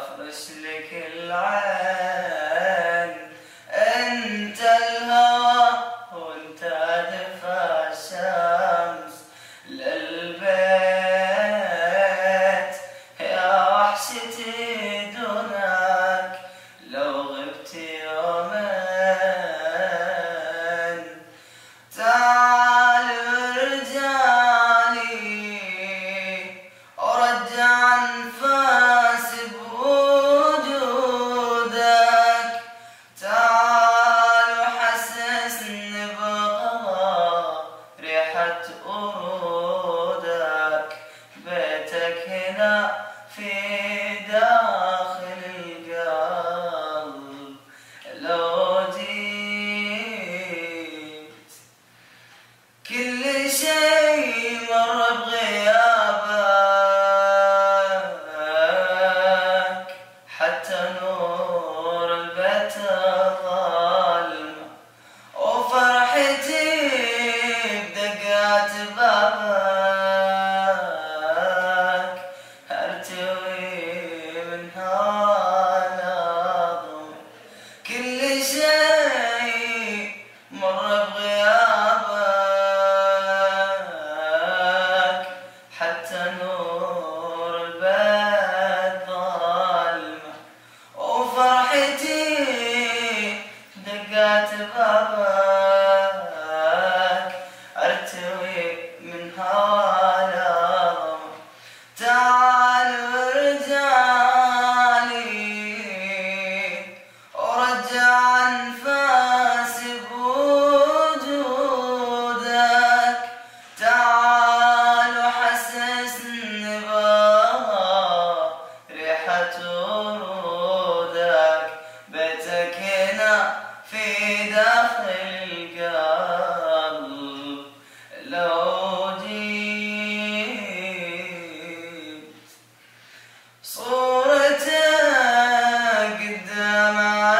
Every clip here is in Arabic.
أفرش لك العين. أنت الهوى وأنت دفع الشمس للبيت، يا وحشتي دونك لو غبت يومين. تعال ورجالي ورجع انفاسي بوجودك. تعال وحسسني بغلا ريحة ورودك. بيتك هنا في داخل القلب، لو جيت كل شيء مر بغيابك، حتى نور البيت ظلمة، وفرحتي بدقات بابك ارتوي من هالظلم. كل شيء مر بغيابك، حتى نور البيت ظلمة، وفرحتي دقات بابك ارتوي من هالظلم. تعال ورجالي ورجع انفاسي بوجودك. تعال وحسسني بها ريحة ورودك. بيتك هنا في داخل القلب، لو جيت صورتك قدام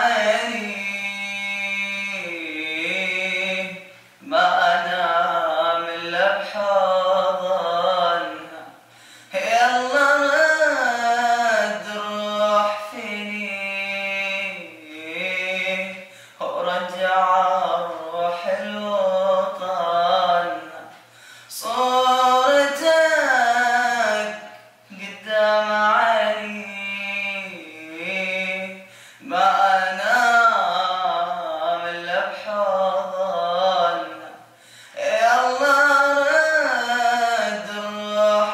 عيني، ما انام الا بحضنها. يلا رد الروح فيني ورجع الروح لوطنها. صورتك قدام عيني، ما انام الا بحضنها. يلا رد الروح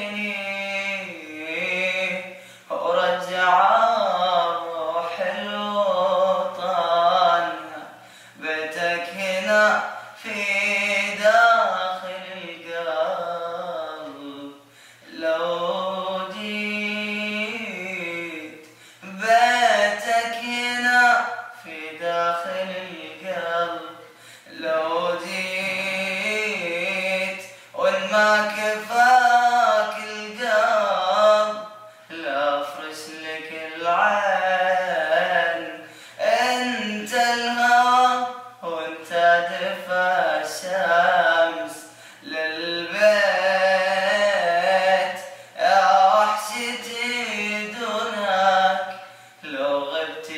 فيني ورجع الروح لوطنها. بيتك هنا في داخل القلب، لو جيت. بيتك هنا في داخل القلب، لو جيت. وإن ما كفاك القلب لا أفرش لك العين. أنت الهوى وأنت دفع الشمس للبيت، يا وحشتي دونك لو غبت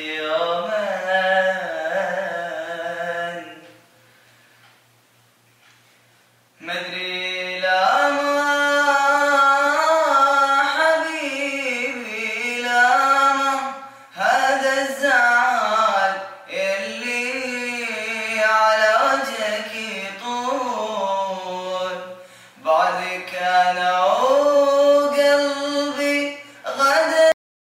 يومين. مدري